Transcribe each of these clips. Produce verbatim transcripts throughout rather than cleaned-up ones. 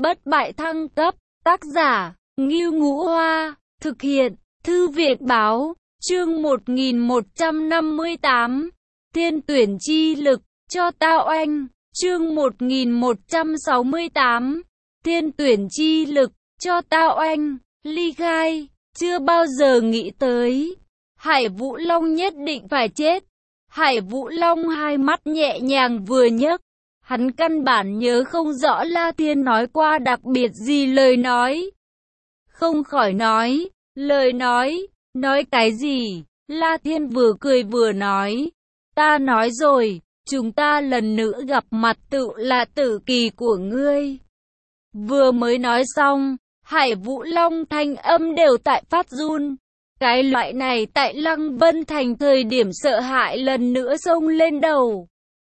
Bất bại thăng cấp, tác giả, Ngưu Ngũ Hoa, thực hiện, Thư viện báo, chương một nghìn một trăm năm mươi tám, thiên tuyển chi lực, cho tao anh, chương một nghìn một trăm sáu mươi tám, thiên tuyển chi lực, cho tao anh, ly khai, chưa bao giờ nghĩ tới, Hải Vũ Long nhất định phải chết. Hải Vũ Long hai mắt nhẹ nhàng vừa nhấc, hắn căn bản nhớ không rõ La Thiên nói qua đặc biệt gì lời nói. Không khỏi nói, lời nói, nói cái gì? La Thiên vừa cười vừa nói, ta nói rồi, chúng ta lần nữa gặp mặt tự là tử kỳ của ngươi. Vừa mới nói xong, Hải Vũ Long thanh âm đều tại phát run. Cái loại này tại Lăng Vân Thành thời điểm sợ hãi lần nữa xông lên đầu.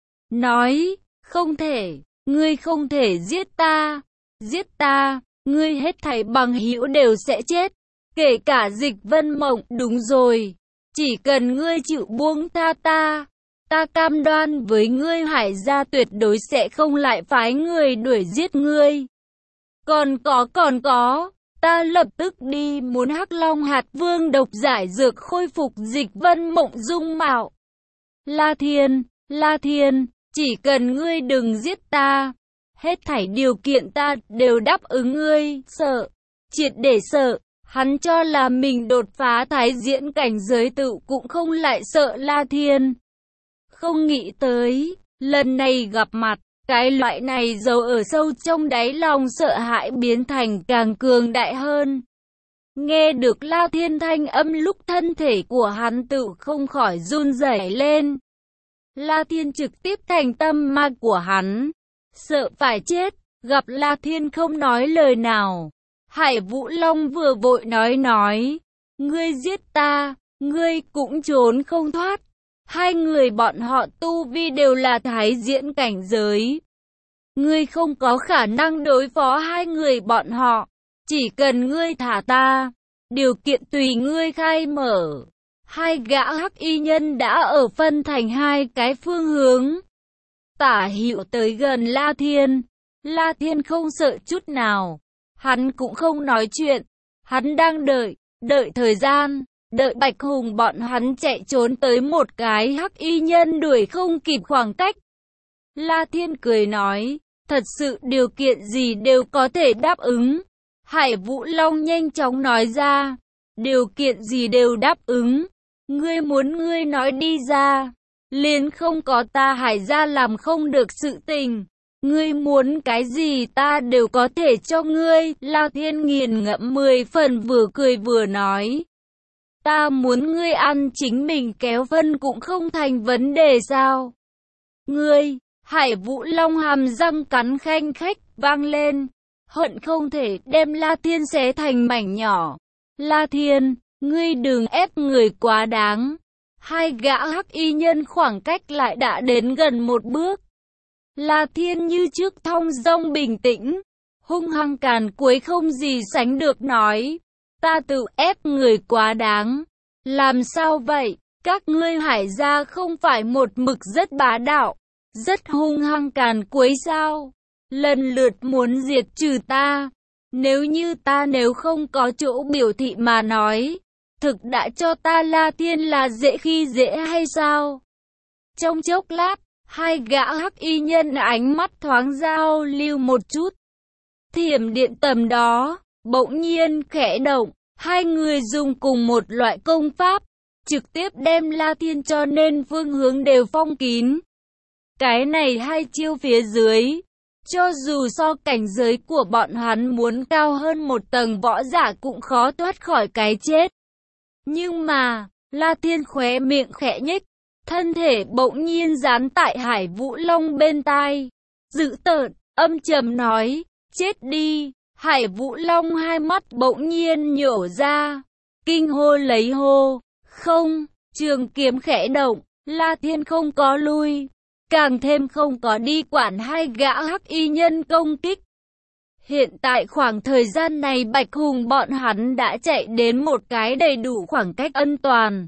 Nói, không thể, ngươi không thể giết ta, giết ta, ngươi hết thảy bằng hữu đều sẽ chết, kể cả Dịch Vân Mộng. Đúng rồi, chỉ cần ngươi chịu buông tha ta, ta cam đoan với ngươi Hải gia tuyệt đối sẽ không lại phái người đuổi giết ngươi. Còn có còn có, ta lập tức đi muốn Hắc Long hạt vương độc giải dược khôi phục Dịch Vân Mộng dung mạo. La Thiên, La Thiên, chỉ cần ngươi đừng giết ta, hết thảy điều kiện ta đều đáp ứng ngươi. Sợ, triệt để sợ, hắn cho là mình đột phá thái diễn cảnh giới tự cũng không lại sợ La Thiên. Không nghĩ tới, lần này gặp mặt, cái loại này giấu ở sâu trong đáy lòng sợ hãi biến thành càng cường đại hơn. Nghe được La Thiên thanh âm lúc thân thể của hắn tự không khỏi run rẩy lên. La Thiên trực tiếp thành tâm ma của hắn, sợ phải chết, gặp La Thiên không nói lời nào. Hải Vũ Long vừa vội nói nói, ngươi giết ta, ngươi cũng trốn không thoát. Hai người bọn họ tu vi đều là thái diễn cảnh giới. Ngươi không có khả năng đối phó hai người bọn họ. Chỉ cần ngươi thả ta, điều kiện tùy ngươi khai mở. Hai gã hắc y nhân đã ở phân thành hai cái phương hướng. Tả hữu tới gần La Thiên. La Thiên không sợ chút nào. Hắn cũng không nói chuyện. Hắn đang đợi, đợi thời gian. Đợi Bạch Hùng bọn hắn chạy trốn tới một cái hắc y nhân đuổi không kịp khoảng cách. La Thiên cười nói, thật sự điều kiện gì đều có thể đáp ứng. Hải Vũ Long nhanh chóng nói ra, điều kiện gì đều đáp ứng. Ngươi muốn ngươi nói đi ra, liền không có ta Hải gia làm không được sự tình. Ngươi muốn cái gì ta đều có thể cho ngươi. La Thiên nghiền ngẫm mười phần vừa cười vừa nói. Ta muốn ngươi ăn chính mình kéo phân cũng không thành vấn đề sao? Ngươi, Hải Vũ Long hàm răng cắn khanh khách vang lên, hận không thể đem La Thiên xé thành mảnh nhỏ. La Thiên, ngươi đừng ép người quá đáng. Hai gã hắc y nhân khoảng cách lại đã đến gần một bước. La Thiên như trước thong dong bình tĩnh, hung hăng càn quấy không gì sánh được nói. Ta tự ép người quá đáng. Làm sao vậy? Các ngươi Hải gia không phải một mực rất bá đạo, rất hung hăng càn quấy sao? Lần lượt muốn diệt trừ ta. Nếu như ta nếu không có chỗ biểu thị mà nói, thực đã cho ta La Thiên là dễ khi dễ hay sao? Trong chốc lát, hai gã hắc y nhân ánh mắt thoáng giao lưu một chút. Thiểm điện tầm đó, bỗng nhiên khẽ động. Hai người dùng cùng một loại công pháp, trực tiếp đem La Thiên cho nên phương hướng đều phong kín. Cái này hai chiêu phía dưới, cho dù so cảnh giới của bọn hắn muốn cao hơn một tầng võ giả cũng khó thoát khỏi cái chết. Nhưng mà, La Thiên khóe miệng khẽ nhếch, thân thể bỗng nhiên dán tại Hải Vũ Long bên tai, dữ tợn, âm trầm nói, chết đi. Hải Vũ Long hai mắt bỗng nhiên nhổ ra, kinh hô lấy hô, không, trường kiếm khẽ động, La Thiên không có lui, càng thêm không có đi quản hai gã hắc y nhân công kích. Hiện tại khoảng thời gian này Bạch Hùng bọn hắn đã chạy đến một cái đầy đủ khoảng cách an toàn.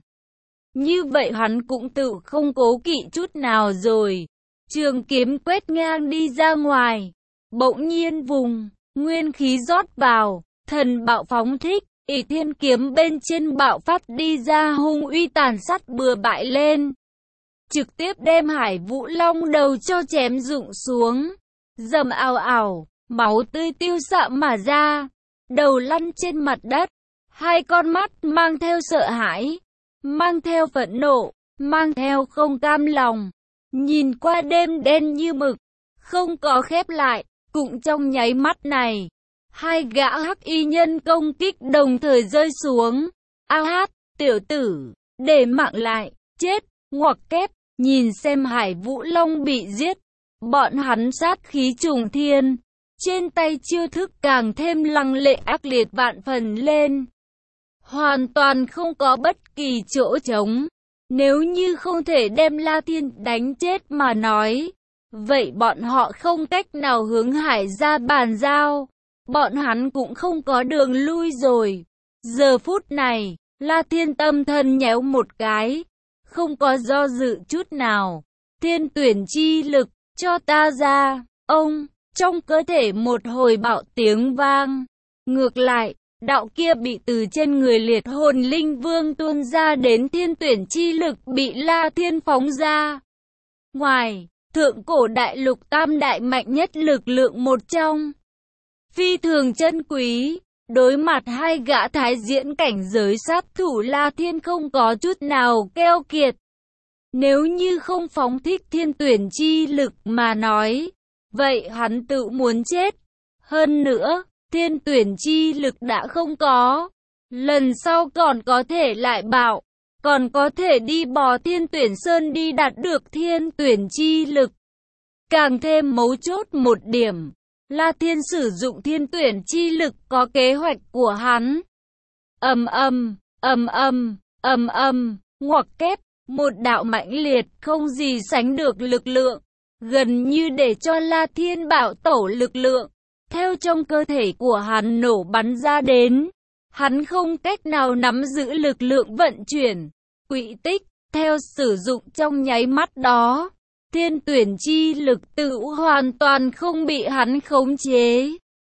Như vậy hắn cũng tự không cố kỵ chút nào rồi, trường kiếm quét ngang đi ra ngoài, bỗng nhiên vùng. Nguyên khí rót vào, thần bạo phóng thích, ỷ thiên kiếm bên trên bạo phát đi ra hung uy tàn sát bừa bãi lên. Trực tiếp đem Hải Vũ Long đầu cho chém rụng xuống. Dầm ào ào, máu tươi tiêu xạ mà ra. Đầu lăn trên mặt đất. Hai con mắt mang theo sợ hãi, mang theo phẫn nộ, mang theo không cam lòng. Nhìn qua đêm đen như mực, không có khép lại. Cũng trong nháy mắt này, hai gã hắc y nhân công kích đồng thời rơi xuống. A hát, tiểu tử, để mạng lại, chết, ngoặc kép, nhìn xem Hải Vũ Long bị giết. Bọn hắn sát khí trùng thiên, trên tay chiêu thức càng thêm lăng lệ ác liệt vạn phần lên. Hoàn toàn không có bất kỳ chỗ trống. Nếu như không thể đem La Thiên đánh chết mà nói, vậy bọn họ không cách nào hướng Hải ra bàn giao. Bọn hắn cũng không có đường lui rồi. Giờ phút này, La Thiên tâm thần nhéo một cái, không có do dự chút nào. Thiên tuyển chi lực, cho ta ra. Ông, trong cơ thể một hồi bạo tiếng vang. Ngược lại, đạo kia bị từ trên người liệt hồn linh vương tuôn ra đến thiên tuyển chi lực bị La Thiên phóng ra. Ngoài, thượng cổ đại lục tam đại mạnh nhất lực lượng một trong. Phi thường chân quý, đối mặt hai gã thái diễn cảnh giới sát thủ La Thiên không có chút nào keo kiệt. Nếu như không phóng thích thiên tuyển chi lực mà nói, vậy hắn tự muốn chết. Hơn nữa, thiên tuyển chi lực đã không có. Lần sau còn có thể lại bạo, còn có thể đi bò thiên tuyển sơn đi đạt được thiên tuyển chi lực. Càng thêm mấu chốt một điểm, La Thiên sử dụng thiên tuyển chi lực có kế hoạch của hắn. Ầm ầm, ầm ầm, ầm ầm, ngoặc kép, một đạo mãnh liệt không gì sánh được lực lượng, gần như để cho La Thiên bạo tẩu lực lượng, theo trong cơ thể của hắn nổ bắn ra đến. Hắn không cách nào nắm giữ lực lượng vận chuyển, quỹ tích, theo sử dụng trong nháy mắt đó. Thiên tuyển chi lực tự hoàn toàn không bị hắn khống chế.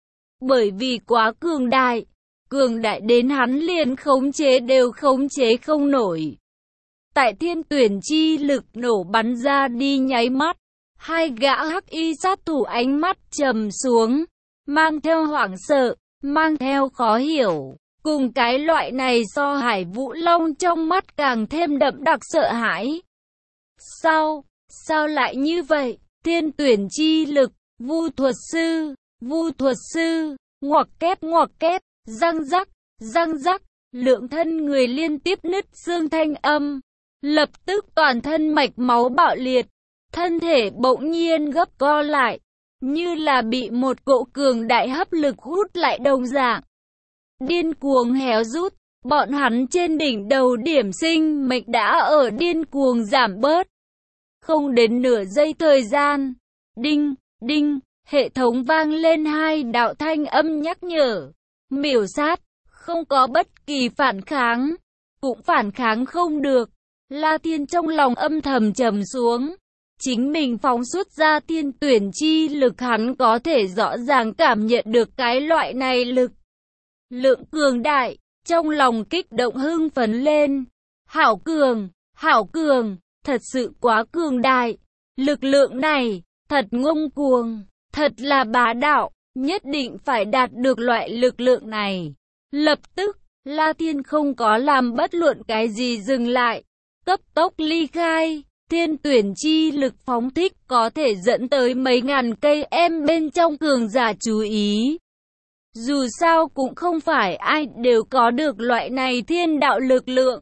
Bởi vì quá cường đại, cường đại đến hắn liền khống chế đều khống chế không nổi. Tại thiên tuyển chi lực nổ bắn ra đi nháy mắt, hai gã hắc y sát thủ ánh mắt trầm xuống, mang theo hoảng sợ, mang theo khó hiểu. Cùng cái loại này so Hải Vũ Long trong mắt càng thêm đậm đặc sợ hãi. Sao? Sao lại như vậy? Thiên tuyển chi lực, vu thuật sư, vu thuật sư, ngoặc kép ngoặc kép, răng rắc, răng rắc, lượng thân người liên tiếp nứt xương thanh âm. Lập tức toàn thân mạch máu bạo liệt, thân thể bỗng nhiên gấp co lại, như là bị một cỗ cường đại hấp lực hút lại đồng dạng. Điên cuồng héo rút, bọn hắn trên đỉnh đầu điểm sinh mệnh đã ở điên cuồng giảm bớt. Không đến nửa giây thời gian, đinh, đinh, hệ thống vang lên hai đạo thanh âm nhắc nhở. Miểu sát, không có bất kỳ phản kháng, cũng phản kháng không được. La Thiên trong lòng âm thầm trầm xuống. Chính mình phóng xuất ra thiên tuyển chi lực, hắn có thể rõ ràng cảm nhận được cái loại này lực lượng cường đại, trong lòng kích động hưng phấn lên. Hảo cường, hảo cường, thật sự quá cường đại. Lực lượng này, thật ngông cuồng, thật là bá đạo, nhất định phải đạt được loại lực lượng này. Lập tức, La Thiên không có làm bất luận cái gì dừng lại, cấp tốc ly khai. Thiên tuyển chi lực phóng thích có thể dẫn tới mấy ngàn cây em bên trong cường giả chú ý. Dù sao cũng không phải ai đều có được loại này thiên đạo lực lượng.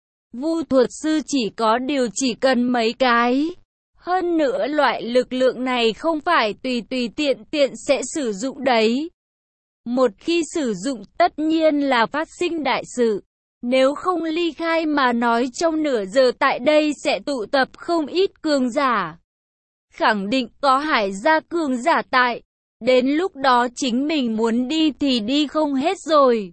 Vu thuật sư chỉ có điều chỉ cần mấy cái. Hơn nữa loại lực lượng này không phải tùy tùy tiện tiện sẽ sử dụng đấy. Một khi sử dụng tất nhiên là phát sinh đại sự. Nếu không ly khai mà nói trong nửa giờ tại đây sẽ tụ tập không ít cường giả. Khẳng định có Hải gia cường giả tại. Đến lúc đó chính mình muốn đi thì đi không hết rồi.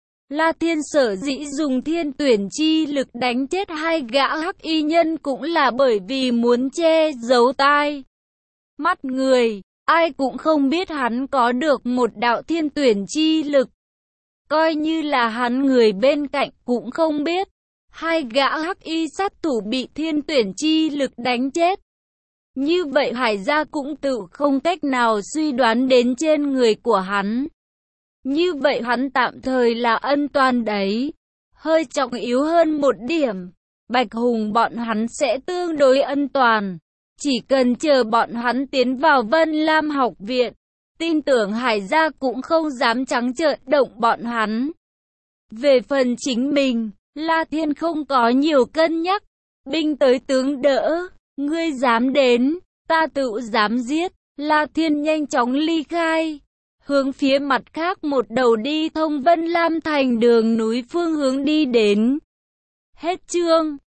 La Thiên sở dĩ dùng thiên tuyển chi lực đánh chết hai gã hắc y nhân cũng là bởi vì muốn che giấu tai mắt người. ai cũng không biết hắn có được một đạo thiên tuyển chi lực. Coi như là hắn người bên cạnh cũng không biết. Hai gã hắc y sát thủ bị thiên tuyển chi lực đánh chết. Như vậy Hải gia cũng tự không cách nào suy đoán đến trên người của hắn. Như vậy hắn tạm thời là an toàn đấy. Hơi trọng yếu hơn một điểm, Bạch Hùng bọn hắn sẽ tương đối an toàn. Chỉ cần chờ bọn hắn tiến vào Vân Lam học viện, tin tưởng Hải gia cũng không dám trắng trợn động bọn hắn. Về phần chính mình, La Thiên không có nhiều cân nhắc. Binh tới tướng đỡ, ngươi dám đến, ta tự dám giết. La Thiên nhanh chóng ly khai, hướng phía mặt khác một đầu đi thông Vân Lam thành đường núi phương hướng đi đến. Hết chương.